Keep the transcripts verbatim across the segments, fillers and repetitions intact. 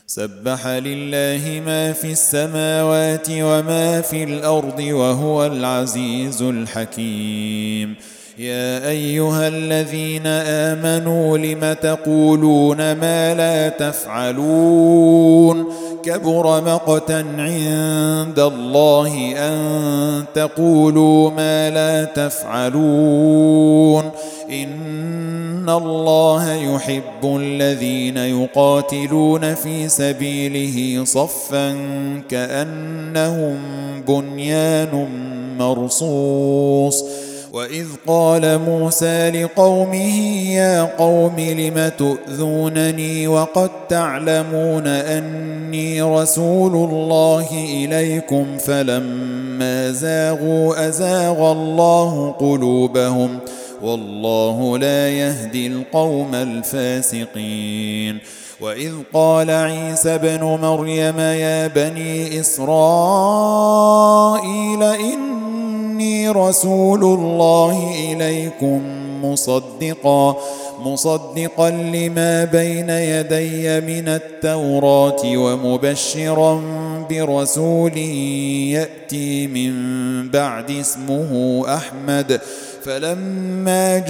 سبح لله ما في السماوات وما في الأرض وهو العزيز الحكيم. يا أيها الذين آمنوا لم تقولون ما لا تفعلون كبر مقتا عند الله أن تقولوا ما لا تفعلون إن الله يحب الذين يقاتلون في سبيله صفا كأنهم بنيان مرصوص. وإذ قال موسى لقومه يا قوم لم تؤذونني وقد تعلمون أني رسول الله إليكم فلما زاغوا أزاغ الله قلوبهم والله لا يهدي القوم الفاسقين. وإذ قال عيسى ابن مريم يا بني إسرائيل إني رسول الله إليكم مصدقا مصدقا لما بين يدي من التوراة ومبشرا برسول يأتي من بعد اسمه أحمد. فلما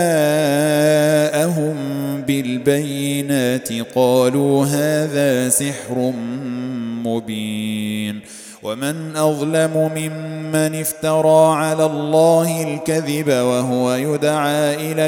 جاءهم بالبينات قالوا هذا سحر مبين. ومن أظلم ممن افترى على الله الكذب وهو يدعى إلى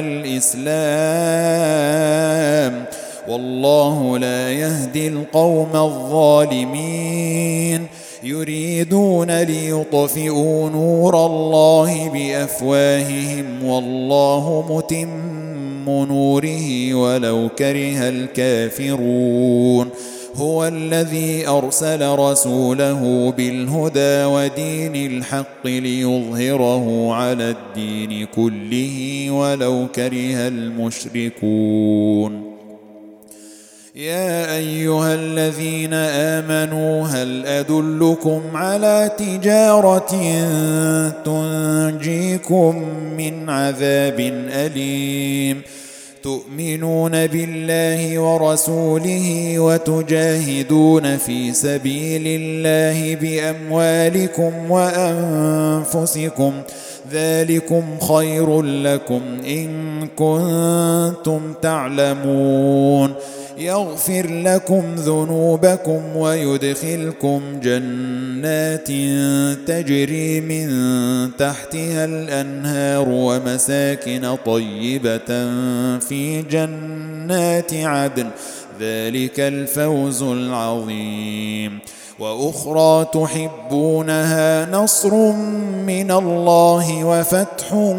الإسلام والله لا يهدي القوم الظالمين. يريدون ليطفئوا نور الله بأفواههم والله متم نوره ولو كره الكافرون. هو الذي أرسل رسوله بالهدى ودين الحق ليظهره على الدين كله ولو كره المشركون. يا أيها الذين آمنوا هل أدلكم على تجارة تنجيكم من عذاب أليم تؤمنون بالله ورسوله وتجاهدون في سبيل الله بأموالكم وأنفسكم ذلكم خير لكم إن كنتم تعلمون. يغفر لكم ذنوبكم ويدخلكم جنات تجري من تحتها الأنهار ومساكن طيبة في جنات عدن ذلك الفوز العظيم. وأخرى تحبونها نصر من الله وفتح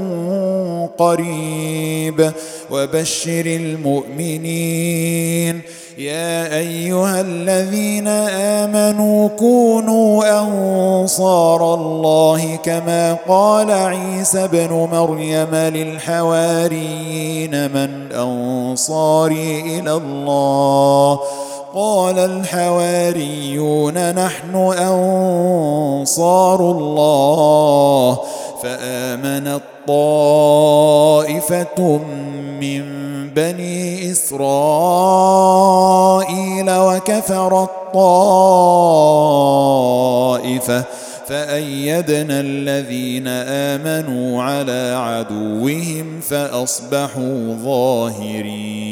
قريب وبشر المؤمنين. يا أيها الذين آمنوا كونوا أنصار الله كما قال عيسى ابن مريم للحواريين من أنصاري إلى الله قال الحواريون نحن أنصار الله. فآمنت طائفة من بني إسرائيل وكفرت طائفة فأيدنا الذين آمنوا على عدوهم فأصبحوا ظاهرين.